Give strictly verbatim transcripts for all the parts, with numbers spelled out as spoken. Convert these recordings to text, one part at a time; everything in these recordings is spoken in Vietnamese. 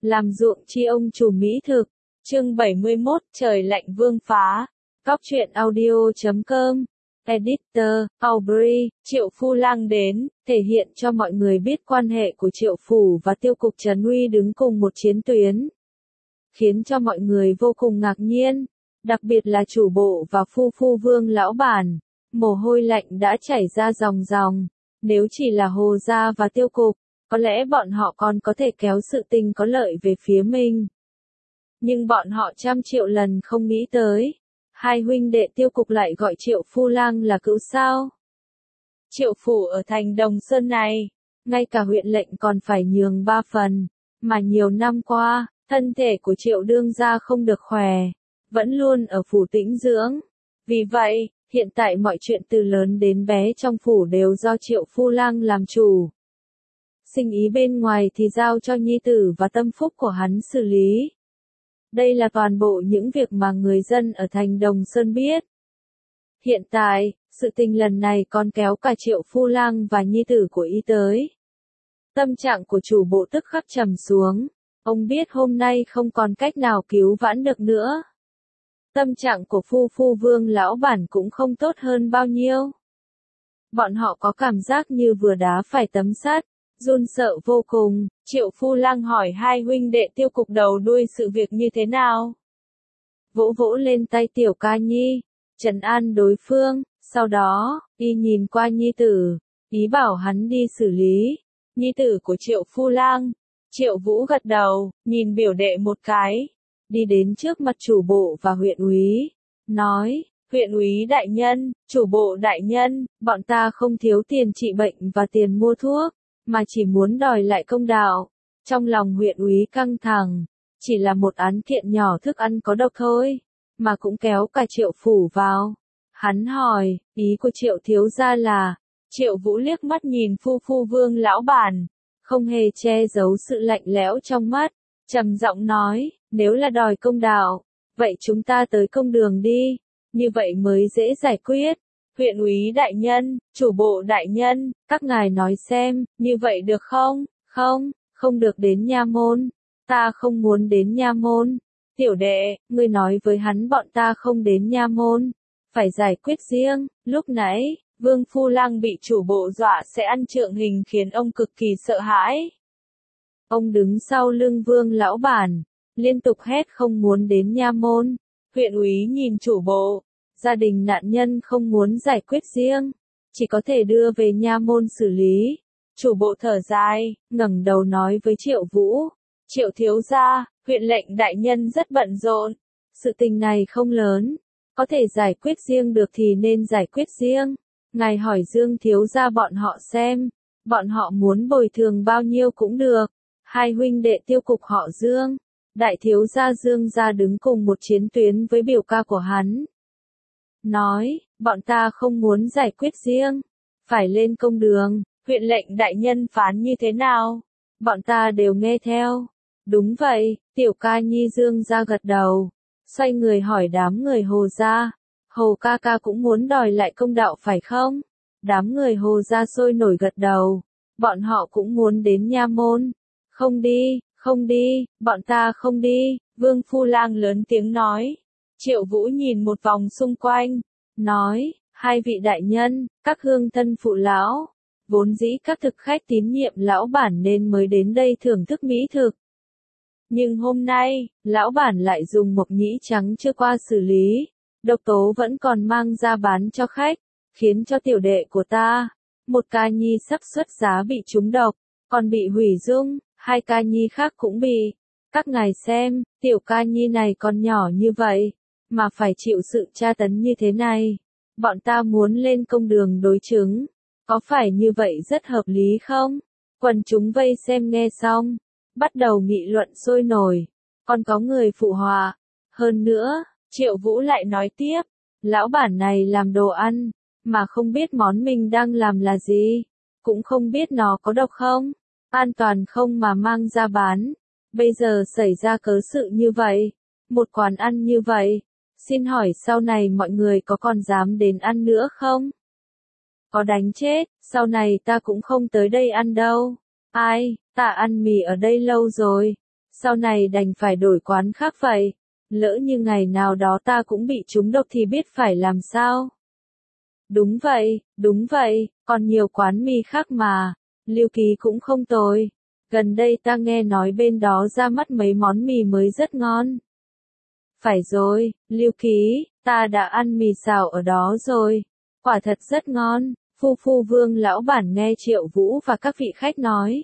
làm ruộng chi ông chủ mỹ thực. Chương bảy mươi mốt, trời lạnh vương phá. Cóc truyện audio chấm com. Editor, Aubrey, Triệu Phu Lang đến, thể hiện cho mọi người biết quan hệ của Triệu Phủ và Tiêu cục Trấn Uy đứng cùng một chiến tuyến. Khiến cho mọi người vô cùng ngạc nhiên, đặc biệt là chủ bộ và Phu Phu Vương lão bản. Mồ hôi lạnh đã chảy ra ròng ròng. Nếu chỉ là Hồ Gia và Tiêu cục, có lẽ bọn họ còn có thể kéo sự tình có lợi về phía mình. Nhưng bọn họ trăm triệu lần không nghĩ tới. Hai huynh đệ Tiêu cục lại gọi Triệu Phu Lang là cữu sao. Triệu Phủ ở thành Đồng Sơn này, ngay cả huyện lệnh còn phải nhường ba phần, mà nhiều năm qua, thân thể của Triệu đương gia không được khỏe, vẫn luôn ở phủ tĩnh dưỡng. Vì vậy, hiện tại mọi chuyện từ lớn đến bé trong phủ đều do Triệu Phu Lang làm chủ. Sinh ý bên ngoài thì giao cho nhi tử và tâm phúc của hắn xử lý. Đây là toàn bộ những việc mà người dân ở thành Đồng Sơn biết. Hiện tại, sự tình lần này còn kéo cả Triệu Phu Lang và nhi tử của y tới. Tâm trạng của chủ bộ tức khắc trầm xuống. Ông biết hôm nay không còn cách nào cứu vãn được nữa. Tâm trạng của Phu Phu Vương lão bản cũng không tốt hơn bao nhiêu. Bọn họ có cảm giác như vừa đá phải tấm sắt, run sợ vô cùng. Triệu Phu Lang hỏi hai huynh đệ Tiêu cục đầu đuôi sự việc như thế nào. Vỗ vỗ lên tay Tiểu Ca Nhi, trấn an đối phương, sau đó, y nhìn qua nhi tử, ý bảo hắn đi xử lý. Nhi tử của Triệu Phu Lang, Triệu Vũ gật đầu, nhìn biểu đệ một cái, đi đến trước mặt chủ bộ và huyện úy, nói, huyện úy đại nhân, chủ bộ đại nhân, bọn ta không thiếu tiền trị bệnh và tiền mua thuốc, mà chỉ muốn đòi lại công đạo. Trong lòng huyện úy căng thẳng, chỉ là một án kiện nhỏ thức ăn có độc thôi, mà cũng kéo cả Triệu Phủ vào. Hắn hỏi, ý của Triệu thiếu gia là, Triệu Vũ liếc mắt nhìn Phu Phu Vương lão bản, không hề che giấu sự lạnh lẽo trong mắt, trầm giọng nói, nếu là đòi công đạo, vậy chúng ta tới công đường đi, như vậy mới dễ giải quyết. Huyện úy đại nhân, chủ bộ đại nhân, các ngài nói xem, như vậy được không? Không, không được đến nha môn. Ta không muốn đến nha môn. Tiểu đệ, ngươi nói với hắn bọn ta không đến nha môn. Phải giải quyết riêng. Lúc nãy, Vương Phu Lang bị chủ bộ dọa sẽ ăn trượng hình khiến ông cực kỳ sợ hãi. Ông đứng sau lưng Vương lão bản, liên tục hét không muốn đến nha môn. Huyện úy nhìn chủ bộ. Gia đình nạn nhân không muốn giải quyết riêng, chỉ có thể đưa về nha môn xử lý. Chủ bộ thở dài, ngẩng đầu nói với Triệu Vũ, Triệu thiếu gia, huyện lệnh đại nhân rất bận rộn, sự tình này không lớn, có thể giải quyết riêng được thì nên giải quyết riêng. Ngài hỏi Dương thiếu gia bọn họ xem, bọn họ muốn bồi thường bao nhiêu cũng được. Hai huynh đệ Tiêu cục họ Dương, đại thiếu gia Dương gia đứng cùng một chiến tuyến với biểu ca của hắn. Nói, bọn ta không muốn giải quyết riêng, phải lên công đường, huyện lệnh đại nhân phán như thế nào, bọn ta đều nghe theo. Đúng vậy, Tiểu Ca Nhi Dương ra gật đầu, xoay người hỏi đám người Hồ gia, Hồ ca ca cũng muốn đòi lại công đạo phải không? Đám người Hồ gia sôi nổi gật đầu, bọn họ cũng muốn đến nha môn. Không đi, không đi, bọn ta không đi, Vương Phu Lang lớn tiếng nói. Triệu Vũ nhìn một vòng xung quanh, nói, hai vị đại nhân, các hương thân phụ lão, vốn dĩ các thực khách tín nhiệm lão bản nên mới đến đây thưởng thức mỹ thực. Nhưng hôm nay, lão bản lại dùng mộc nhĩ trắng chưa qua xử lý, độc tố vẫn còn mang ra bán cho khách, khiến cho tiểu đệ của ta, một ca nhi sắp xuất giá bị trúng độc, còn bị hủy dung, hai ca nhi khác cũng bị. Các ngài xem, tiểu ca nhi này còn nhỏ như vậy, mà phải chịu sự tra tấn như thế này. Bọn ta muốn lên công đường đối chứng. Có phải như vậy rất hợp lý không? Quần chúng vây xem nghe xong, bắt đầu nghị luận sôi nổi. Còn có người phụ họa. Hơn nữa, Triệu Vũ lại nói tiếp, lão bản này làm đồ ăn, mà không biết món mình đang làm là gì, cũng không biết nó có độc không, an toàn không mà mang ra bán. Bây giờ xảy ra cớ sự như vậy, một quán ăn như vậy, xin hỏi sau này mọi người có còn dám đến ăn nữa không? Có đánh chết, sau này ta cũng không tới đây ăn đâu. Ai, ta ăn mì ở đây lâu rồi, sau này đành phải đổi quán khác vậy. Lỡ như ngày nào đó ta cũng bị trúng độc thì biết phải làm sao? Đúng vậy, đúng vậy, còn nhiều quán mì khác mà. Lưu Ký cũng không tồi. Gần đây ta nghe nói bên đó ra mắt mấy món mì mới rất ngon. Phải rồi, Lưu Ký, ta đã ăn mì xào ở đó rồi. Quả thật rất ngon. Phu phu Vương lão bản nghe Triệu Vũ và các vị khách nói.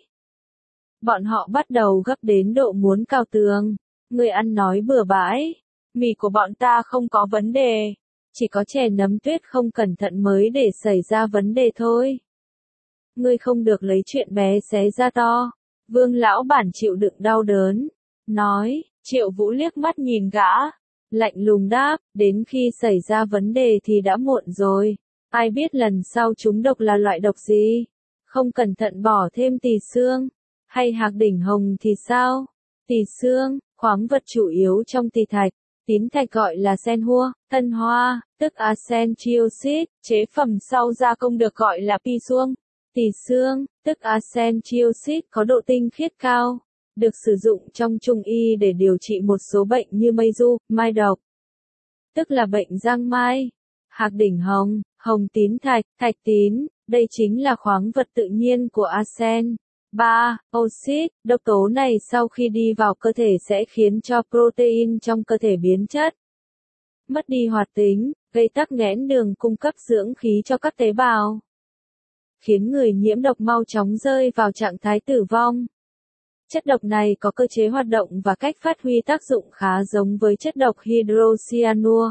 Bọn họ bắt đầu gấp đến độ muốn cào tường. Người ăn nói bừa bãi. Mì của bọn ta không có vấn đề. Chỉ có chè nấm tuyết không cẩn thận mới để xảy ra vấn đề thôi. Ngươi không được lấy chuyện bé xé ra to. Vương lão bản chịu đựng đau đớn. Nói, Triệu Vũ liếc mắt nhìn gã. Lạnh lùng đáp, đến khi xảy ra vấn đề thì đã muộn rồi. Ai biết lần sau chúng độc là loại độc gì? Không cẩn thận bỏ thêm tỳ xương. Hay hạc đỉnh hồng thì sao? Tỳ xương, khoáng vật chủ yếu trong tỳ thạch. Tín thạch gọi là sen hua, tân hoa, tức arsen trioxide, chế phẩm sau gia công được gọi là pi xuông. Tỳ xương, tức arsen trioxide có độ tinh khiết cao, được sử dụng trong trung y để điều trị một số bệnh như mây du, mai độc, tức là bệnh giang mai. Hạc đỉnh hồng, hồng tín thạch, thạch tín, đây chính là khoáng vật tự nhiên của arsen. ba. Oxit, độc tố này sau khi đi vào cơ thể sẽ khiến cho protein trong cơ thể biến chất, mất đi hoạt tính, gây tắc nghẽn đường cung cấp dưỡng khí cho các tế bào, khiến người nhiễm độc mau chóng rơi vào trạng thái tử vong. Chất độc này có cơ chế hoạt động và cách phát huy tác dụng khá giống với chất độc hydrocyanua.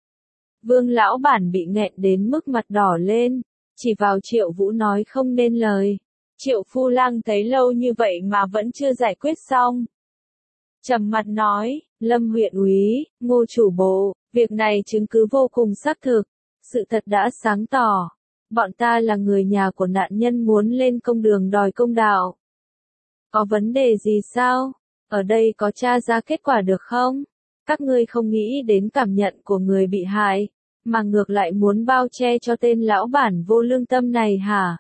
Vương lão bản bị nghẹn đến mức mặt đỏ lên, chỉ vào Triệu Vũ nói không nên lời. Triệu Phu Lang thấy lâu như vậy mà vẫn chưa giải quyết xong. Trầm mặt nói, Lâm huyện úy, Ngô chủ bộ, việc này chứng cứ vô cùng xác thực. Sự thật đã sáng tỏ. Bọn ta là người nhà của nạn nhân muốn lên công đường đòi công đạo. Có vấn đề gì sao? Ở đây có tra ra kết quả được không? Các ngươi không nghĩ đến cảm nhận của người bị hại, mà ngược lại muốn bao che cho tên lão bản vô lương tâm này hả?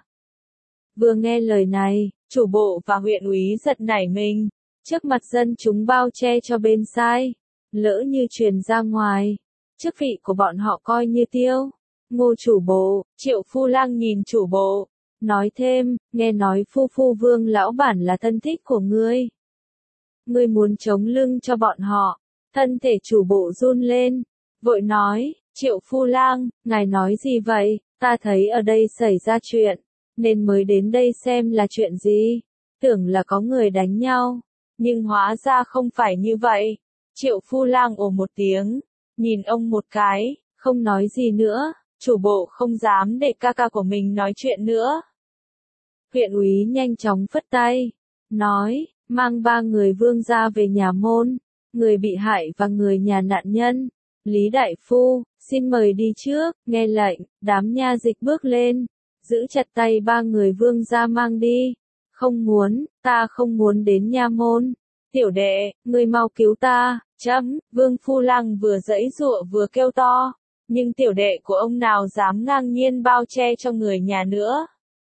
Vừa nghe lời này, chủ bộ và huyện úy giật nảy mình, trước mặt dân chúng bao che cho bên sai, lỡ như truyền ra ngoài, chức vị của bọn họ coi như tiêu. Ngô chủ bộ, Triệu Phu Lang nhìn chủ bộ, nói thêm, nghe nói phu phu Vương lão bản là thân thích của ngươi. Ngươi muốn chống lưng cho bọn họ, thân thể chủ bộ run lên, vội nói, Triệu Phu Lang, ngài nói gì vậy, ta thấy ở đây xảy ra chuyện, nên mới đến đây xem là chuyện gì, tưởng là có người đánh nhau, nhưng hóa ra không phải như vậy. Triệu Phu Lang ồ một tiếng, nhìn ông một cái, không nói gì nữa, chủ bộ không dám để ca ca của mình nói chuyện nữa. Huyện úy nhanh chóng phất tay, nói, mang ba người Vương gia về nhà môn, người bị hại và người nhà nạn nhân. Lý đại phu, xin mời đi trước, nghe lệnh, đám nha dịch bước lên, giữ chặt tay ba người Vương gia mang đi. Không muốn, ta không muốn đến nha môn. Tiểu đệ, ngươi mau cứu ta, chấm, Vương Phu Lang vừa giãy giụa vừa kêu to, nhưng tiểu đệ của ông nào dám ngang nhiên bao che cho người nhà nữa.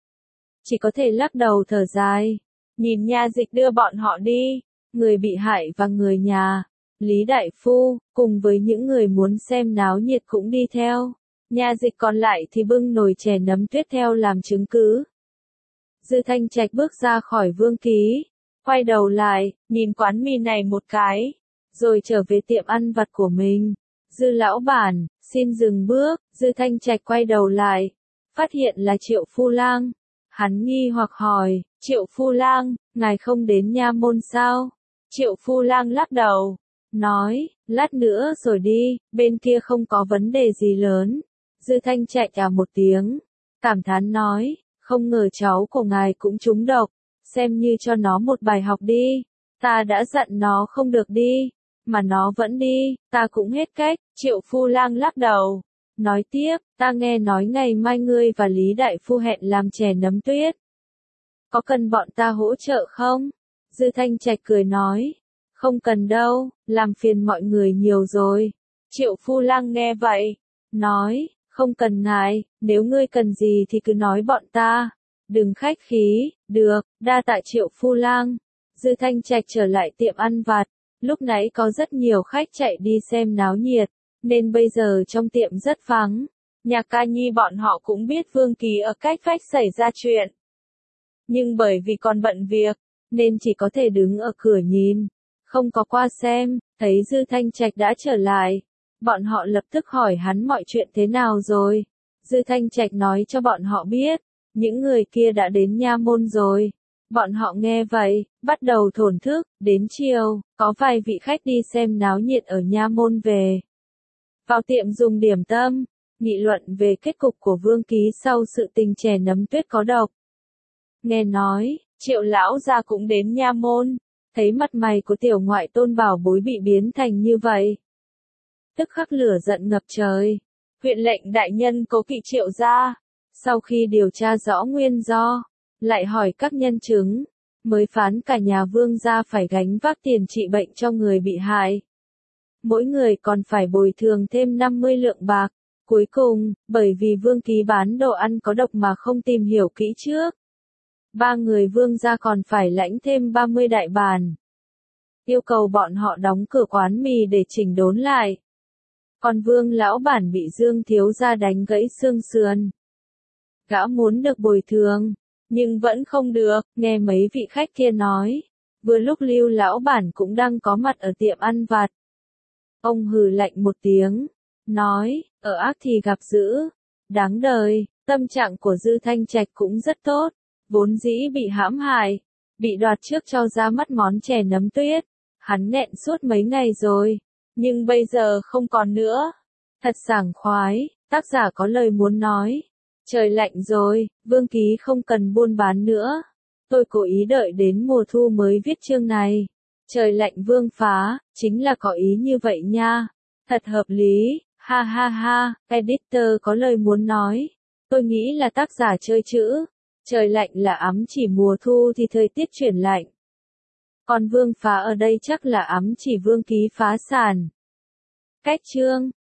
Chỉ có thể lắc đầu thở dài, nhìn nha dịch đưa bọn họ đi, người bị hại và người nhà. Lý đại phu, cùng với những người muốn xem náo nhiệt cũng đi theo. Nha dịch còn lại thì bưng nồi chè nấm tuyết theo làm chứng cứ. Dư Thanh Trạch bước ra khỏi vương ký, quay đầu lại, nhìn quán mì này một cái, rồi trở về tiệm ăn vặt của mình. Dư lão bản, xin dừng bước. Dư Thanh Trạch quay đầu lại, phát hiện là Triệu Phu Lang. Hắn nghi hoặc hỏi, Triệu Phu Lang, ngài không đến nha môn sao? Triệu Phu Lang lắc đầu, nói, lát nữa rồi đi, bên kia không có vấn đề gì lớn. Dư Thanh Trạch à một tiếng, cảm thán nói, không ngờ cháu của ngài cũng trúng độc, xem như cho nó một bài học đi. Ta đã dặn nó không được đi, mà nó vẫn đi, ta cũng hết cách. Triệu Phu Lang lắc đầu, nói tiếp, ta nghe nói ngày mai ngươi và Lý đại phu hẹn làm chè nấm tuyết. Có cần bọn ta hỗ trợ không? Dư Thanh Trạch cười nói, không cần đâu, làm phiền mọi người nhiều rồi. Triệu Phu Lang nghe vậy, nói, không cần ngại, nếu ngươi cần gì thì cứ nói bọn ta, đừng khách khí. Được, đa tạ Triệu Phu Lang. Dư Thanh Trạch trở lại tiệm ăn vặt, lúc nãy có rất nhiều khách chạy đi xem náo nhiệt, nên bây giờ trong tiệm rất vắng. Nhạc Ca Nhi bọn họ cũng biết Vương Ký ở cách vách xảy ra chuyện. Nhưng bởi vì còn bận việc, nên chỉ có thể đứng ở cửa nhìn, không có qua xem, thấy Dư Thanh Trạch đã trở lại. Bọn họ lập tức hỏi hắn mọi chuyện thế nào rồi. Dư Thanh Trạch nói cho bọn họ biết, những người kia đã đến nha môn rồi. Bọn họ nghe vậy, bắt đầu thổn thức, đến chiều, có vài vị khách đi xem náo nhiệt ở nha môn về. Vào tiệm dùng điểm tâm, nghị luận về kết cục của Vương Ký sau sự tình chè nấm tuyết có độc. Nghe nói, Triệu lão gia cũng đến nha môn, thấy mặt mày của tiểu ngoại tôn bảo bối bị biến thành như vậy. Tức khắc lửa giận ngập trời, huyện lệnh đại nhân cố kỵ Triệu gia, sau khi điều tra rõ nguyên do, lại hỏi các nhân chứng, mới phán cả nhà Vương gia phải gánh vác tiền trị bệnh cho người bị hại. Mỗi người còn phải bồi thường thêm năm mươi lượng bạc. Cuối cùng, bởi vì Vương Ký bán đồ ăn có độc mà không tìm hiểu kỹ trước, ba người Vương gia còn phải lãnh thêm ba mươi đại bàn. Yêu cầu bọn họ đóng cửa quán mì để chỉnh đốn lại. Còn Vương lão bản bị Dương thiếu gia đánh gãy xương sườn. Gã muốn được bồi thường, nhưng vẫn không được, nghe mấy vị khách kia nói. Vừa lúc Lưu lão bản cũng đang có mặt ở tiệm ăn vặt. Ông hừ lạnh một tiếng, nói, ở ác thì gặp dữ, đáng đời. Tâm trạng của Dư Thanh Trạch cũng rất tốt, vốn dĩ bị hãm hại, bị đoạt trước cho ra mắt món chè nấm tuyết, hắn nghẹn suốt mấy ngày rồi, nhưng bây giờ không còn nữa. Thật sảng khoái, tác giả có lời muốn nói. Trời lạnh rồi, Vương Ký không cần buôn bán nữa. Tôi cố ý đợi đến mùa thu mới viết chương này. Trời lạnh vương phá, chính là có ý như vậy nha. Thật hợp lý, ha ha ha, editor có lời muốn nói. Tôi nghĩ là tác giả chơi chữ. Trời lạnh là ám chỉ mùa thu thì thời tiết chuyển lạnh. Còn vương phá ở đây chắc là ám chỉ Vương Ký phá sản. Cách chương